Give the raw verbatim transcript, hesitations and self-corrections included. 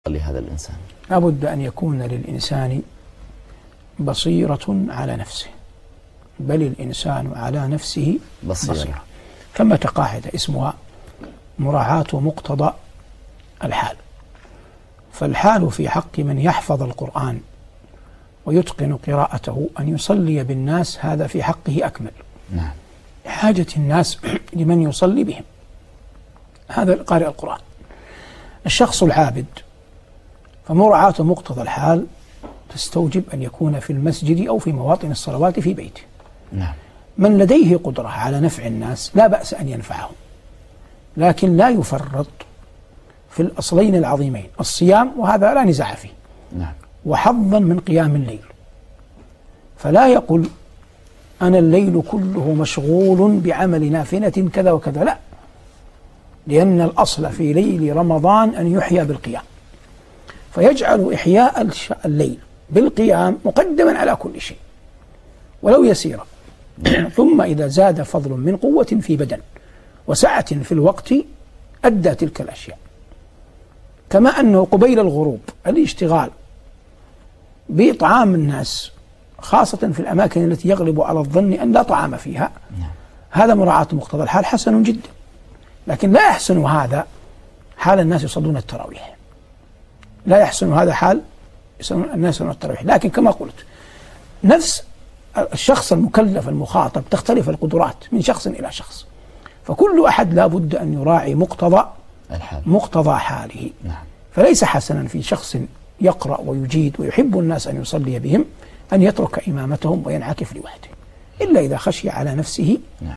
لهذا الإنسان؟ لابد أن يكون للإنسان بصيرة على نفسه، بل الإنسان على نفسه بصيرة, بصيرة. ثمة قاعدة اسمها مراعاة مقتضى الحال. فالحال في حق من يحفظ القرآن ويتقن قراءته أن يصلي بالناس، هذا في حقه أكمل. نعم. حاجة الناس لمن يصلي بهم، هذا قارئ القرآن. الشخص العابد فمراعاة مقتضى الحال تستوجب أن يكون في المسجد أو في مواطن الصلوات في بيته. نعم. من لديه قدرة على نفع الناس لا بأس أن ينفعهم، لكن لا يفرط في الأصلين العظيمين، الصيام وهذا لا نزاع فيه. نعم. وحظا من قيام الليل، فلا يقول أنا الليل كله مشغول بعمل نافلة كذا وكذا، لا، لأن الأصل في ليل رمضان أن يحيى بالقيام، فيجعل إحياء الليل بالقيام مقدما على كل شيء ولو يسيرا. ثم إذا زاد فضل من قوة في بدن وسعة في الوقت أدى تلك الأشياء، كما أنه قبيل الغروب الاشتغال بإطعام الناس خاصة في الأماكن التي يغلب على الظن أن لا طعام فيها، هذا مراعاة مقتضى الحال حسن جدا. لكن لا يحسن هذا حال الناس يصلون التراويح، لا يحسن هذا حال الناس يصلون التراويح. لكن كما قلت، نفس الشخص المكلف المخاطب تختلف القدرات من شخص إلى شخص، فكل أحد لا بد أن يراعي مقتضى الحال. مقتضى حاله. نعم. فليس حسنا في شخص يقرأ ويجيد ويحب الناس أن يصلي بهم أن يترك إمامتهم وينعكف لوحده، إلا إذا خشي على نفسه